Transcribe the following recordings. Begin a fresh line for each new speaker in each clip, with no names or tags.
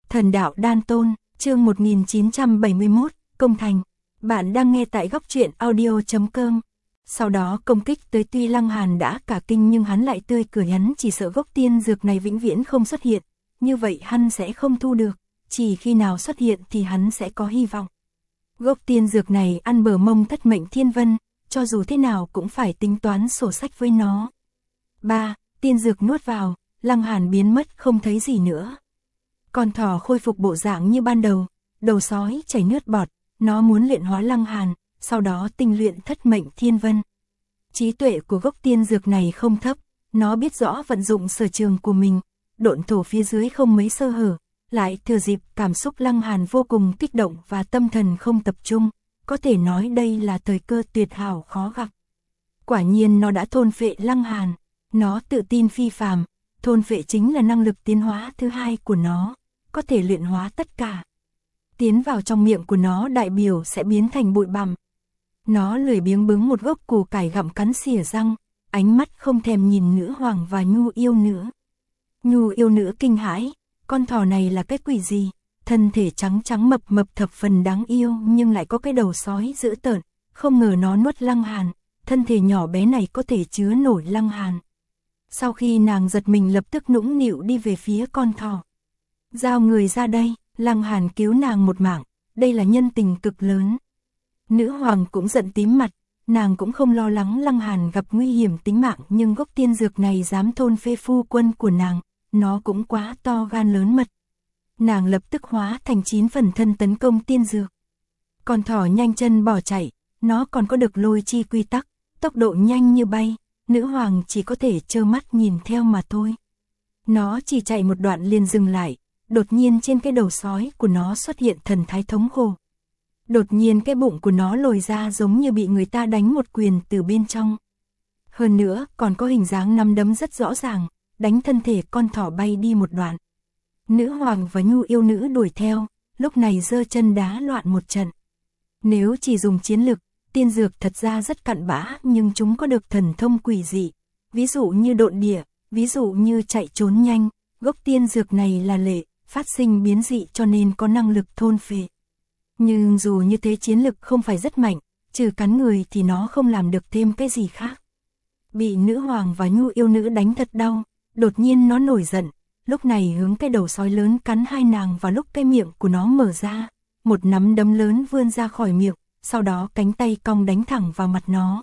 Thần đạo đan tôn, chương 1971, công thành. Bạn đang nghe tại góc truyện audio.com. Sau đó công kích tới, tuy Lăng Hàn đã cả kinh nhưng hắn lại tươi cười, hắn chỉ sợ gốc tiên dược này vĩnh viễn không xuất hiện, như vậy hắn sẽ không thu được, chỉ khi nào xuất hiện thì hắn sẽ có hy vọng. Gốc tiên dược này ăn bờ mông Thất Mệnh Thiên Vân, cho dù thế nào cũng phải tính toán sổ sách với nó. 3. Tiên dược nuốt vào, Lăng Hàn biến mất không thấy gì nữa. Con thỏ khôi phục bộ dạng như ban đầu, đầu sói chảy nước bọt, nó muốn luyện hóa Lăng Hàn, sau đó tinh luyện Thất Mệnh Thiên Vân. Trí tuệ của gốc tiên dược này không thấp, nó biết rõ vận dụng sở trường của mình, độn thổ phía dưới không mấy sơ hở, lại thừa dịp cảm xúc Lăng Hàn vô cùng kích động và tâm thần không tập trung, có thể nói đây là thời cơ tuyệt hảo khó gặp. Quả nhiên nó đã thôn phệ Lăng Hàn, nó tự tin phi phàm, thôn phệ chính là năng lực tiến hóa thứ hai của nó, có thể luyện hóa tất cả. Tiến vào trong miệng của nó đại biểu sẽ biến thành bụi bặm. Nó lười biếng bứng một gốc củ cải gặm cắn xỉa răng, ánh mắt không thèm nhìn nữ hoàng và Nhu yêu nữ. Nhu yêu nữ kinh hãi, con thỏ này là cái quỷ gì? Thân thể trắng trắng mập mập thập phần đáng yêu nhưng lại có cái đầu sói dữ tợn, không ngờ nó nuốt Lăng Hàn, thân thể nhỏ bé này có thể chứa nổi Lăng Hàn. Sau khi nàng giật mình lập tức nũng nịu đi về phía con thỏ. Giao người ra đây, Lăng Hàn cứu nàng một mạng, đây là nhân tình cực lớn. Nữ hoàng cũng giận tím mặt, nàng cũng không lo lắng Lăng Hàn gặp nguy hiểm tính mạng, nhưng gốc tiên dược này dám thôn phệ phu quân của nàng, nó cũng quá to gan lớn mật. Nàng lập tức hóa thành 9 phần thân tấn công tiên dược. Con thỏ nhanh chân bỏ chạy, nó còn có được lôi chi quy tắc, tốc độ nhanh như bay, nữ hoàng chỉ có thể trơ mắt nhìn theo mà thôi. Nó chỉ chạy một đoạn liền dừng lại, đột nhiên trên cái đầu sói của nó xuất hiện thần thái thống khổ. Đột nhiên cái bụng của nó lồi ra giống như bị người ta đánh một quyền từ bên trong. Hơn nữa còn có hình dáng nắm đấm rất rõ ràng, đánh thân thể con thỏ bay đi một đoạn. Nữ hoàng và Nhu yêu nữ đuổi theo, lúc này giơ chân đá loạn một trận. Nếu chỉ dùng chiến lực, tiên dược thật ra rất cặn bã nhưng chúng có được thần thông quỷ dị, ví dụ như độn địa, ví dụ như chạy trốn nhanh, gốc tiên dược này là lệ, phát sinh biến dị cho nên có năng lực thôn phệ. Nhưng dù như thế chiến lực không phải rất mạnh, trừ cắn người thì nó không làm được thêm cái gì khác. Bị nữ hoàng và Nhu yêu nữ đánh thật đau, đột nhiên nó nổi giận, lúc này hướng cái đầu sói lớn cắn hai nàng vào lúc cái miệng của nó mở ra, một nắm đấm lớn vươn ra khỏi miệng, sau đó cánh tay cong đánh thẳng vào mặt nó.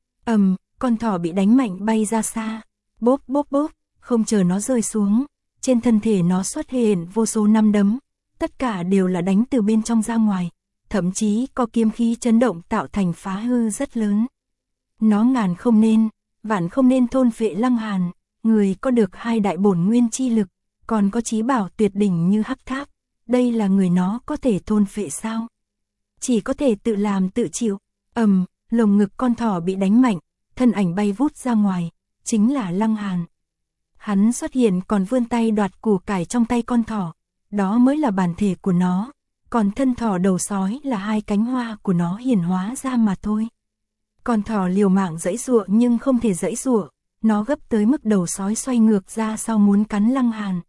Con thỏ bị đánh mạnh bay ra xa, bốp bốp bốp, không chờ nó rơi xuống, trên thân thể nó xuất hiện vô số năm đấm, tất cả đều là đánh từ bên trong ra ngoài, thậm chí có kiếm khí chấn động tạo thành phá hư rất lớn. Nó ngàn không nên, vạn không nên thôn phệ Lăng Hàn, người có được 2 đại bổn nguyên chi lực, còn có chí bảo tuyệt đỉnh như hắc tháp, đây là người nó có thể thôn phệ sao? Chỉ có thể tự làm tự chịu. Lồng ngực con thỏ bị đánh mạnh, thân ảnh bay vút ra ngoài, chính là Lăng Hàn. Hắn xuất hiện còn vươn tay đoạt củ cải trong tay con thỏ, đó mới là bản thể của nó, còn thân thỏ đầu sói là 2 cánh hoa của nó hiển hóa ra mà thôi. Con thỏ liều mạng giãy giụa nhưng không thể giãy giụa, nó gấp tới mức đầu sói xoay ngược ra sau muốn cắn Lăng Hàn.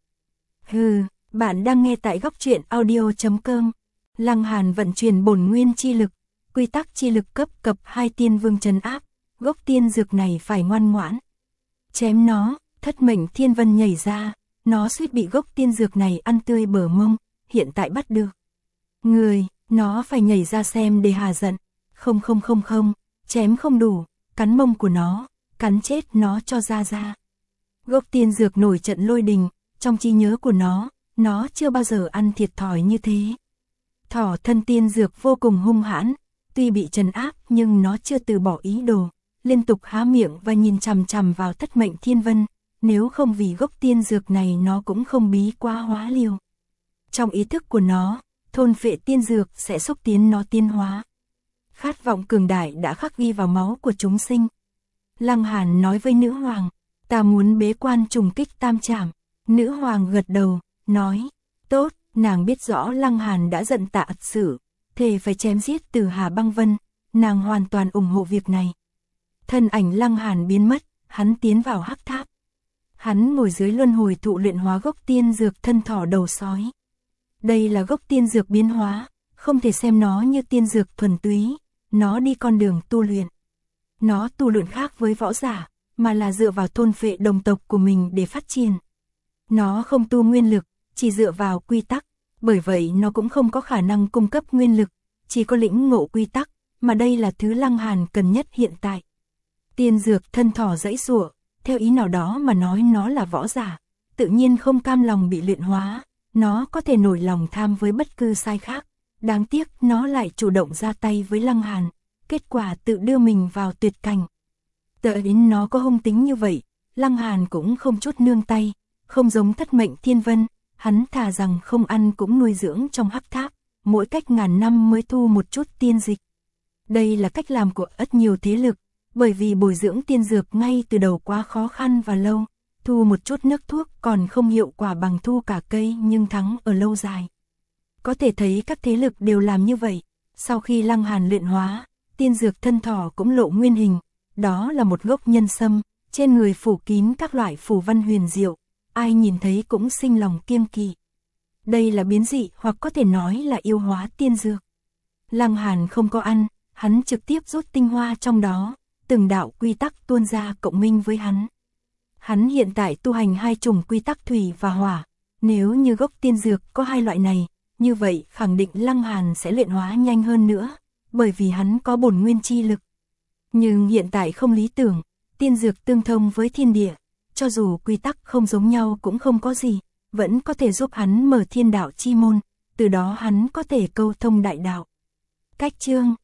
Bạn đang nghe tại góc truyện audio.com. Lăng Hàn vận chuyển bổn nguyên chi lực, quy tắc chi lực cấp cập 2 tiên vương trấn áp, gốc tiên dược này phải ngoan ngoãn. Chém nó, Thất Mệnh Thiên Vân nhảy ra, nó suýt bị gốc tiên dược này ăn tươi bờ mông, hiện tại bắt được. Nó phải nhảy ra xem để hà giận. Không, chém không đủ, cắn mông của nó, cắn chết nó cho ra. Gốc tiên dược nổi trận lôi đình, trong trí nhớ của nó chưa bao giờ ăn thiệt thòi như thế. Thỏ thân tiên dược vô cùng hung hãn, tuy bị trấn áp nhưng nó chưa từ bỏ ý đồ, liên tục há miệng và nhìn chằm chằm vào Thất Mệnh Thiên Vân, nếu không vì gốc tiên dược này nó cũng không bí quá hóa liều. Trong ý thức của nó, thôn phệ tiên dược sẽ xúc tiến nó tiến hóa. Khát vọng cường đại đã khắc ghi vào máu của chúng sinh. Lăng Hàn nói với nữ hoàng, ta muốn bế quan trùng kích tam trảm. Nữ hoàng gật đầu, nói, tốt, nàng biết rõ Lăng Hàn đã giận tạ ật sử, thề phải chém giết Tử Hà Băng Vân, nàng hoàn toàn ủng hộ việc này. Thân ảnh Lăng Hàn biến mất, hắn tiến vào hắc tháp. Hắn ngồi dưới luân hồi thụ luyện hóa gốc tiên dược thân thỏ đầu sói. Đây là gốc tiên dược biến hóa, không thể xem nó như tiên dược thuần túy, nó đi con đường tu luyện. Nó tu luyện khác với võ giả, mà là dựa vào thôn phệ đồng tộc của mình để phát triển. Nó không tu nguyên lực, chỉ dựa vào quy tắc, bởi vậy nó cũng không có khả năng cung cấp nguyên lực, chỉ có lĩnh ngộ quy tắc, mà đây là thứ Lăng Hàn cần nhất hiện tại. Tiên dược thân thỏ giãy giụa, theo ý nào đó mà nói nó là võ giả, tự nhiên không cam lòng bị luyện hóa, nó có thể nổi lòng tham với bất cứ sai khác, đáng tiếc nó lại chủ động ra tay với Lăng Hàn, kết quả tự đưa mình vào tuyệt cảnh. Tựa đến nó có hung tính như vậy, Lăng Hàn cũng không chút nương tay, không giống Thất Mệnh Thiên Vân, hắn thà rằng không ăn cũng nuôi dưỡng trong hắc tháp, mỗi cách ngàn năm mới thu một chút tiên dịch. Đây là cách làm của rất nhiều thế lực, bởi vì bồi dưỡng tiên dược ngay từ đầu quá khó khăn và lâu, thu một chút nước thuốc còn không hiệu quả bằng thu cả cây nhưng thắng ở lâu dài. Có thể thấy các thế lực đều làm như vậy, sau khi Lăng Hàn luyện hóa, tiên dược thân thỏ cũng lộ nguyên hình, đó là một gốc nhân sâm, trên người phủ kín các loại phù văn huyền diệu, ai nhìn thấy cũng sinh lòng kiêng kỵ. Đây là biến dị hoặc có thể nói là yêu hóa tiên dược. Lăng Hàn không có ăn, hắn trực tiếp rút tinh hoa trong đó, từng đạo quy tắc tuôn ra cộng minh với hắn. Hắn hiện tại tu hành hai chủng quy tắc thủy và hỏa, nếu như gốc tiên dược có hai loại này, như vậy khẳng định Lăng Hàn sẽ luyện hóa nhanh hơn nữa, bởi vì hắn có bổn nguyên chi lực. Nhưng hiện tại không lý tưởng, tiên dược tương thông với thiên địa, cho dù quy tắc không giống nhau cũng không có gì, vẫn có thể giúp hắn mở thiên đạo chi môn, từ đó hắn có thể câu thông đại đạo. Cách chương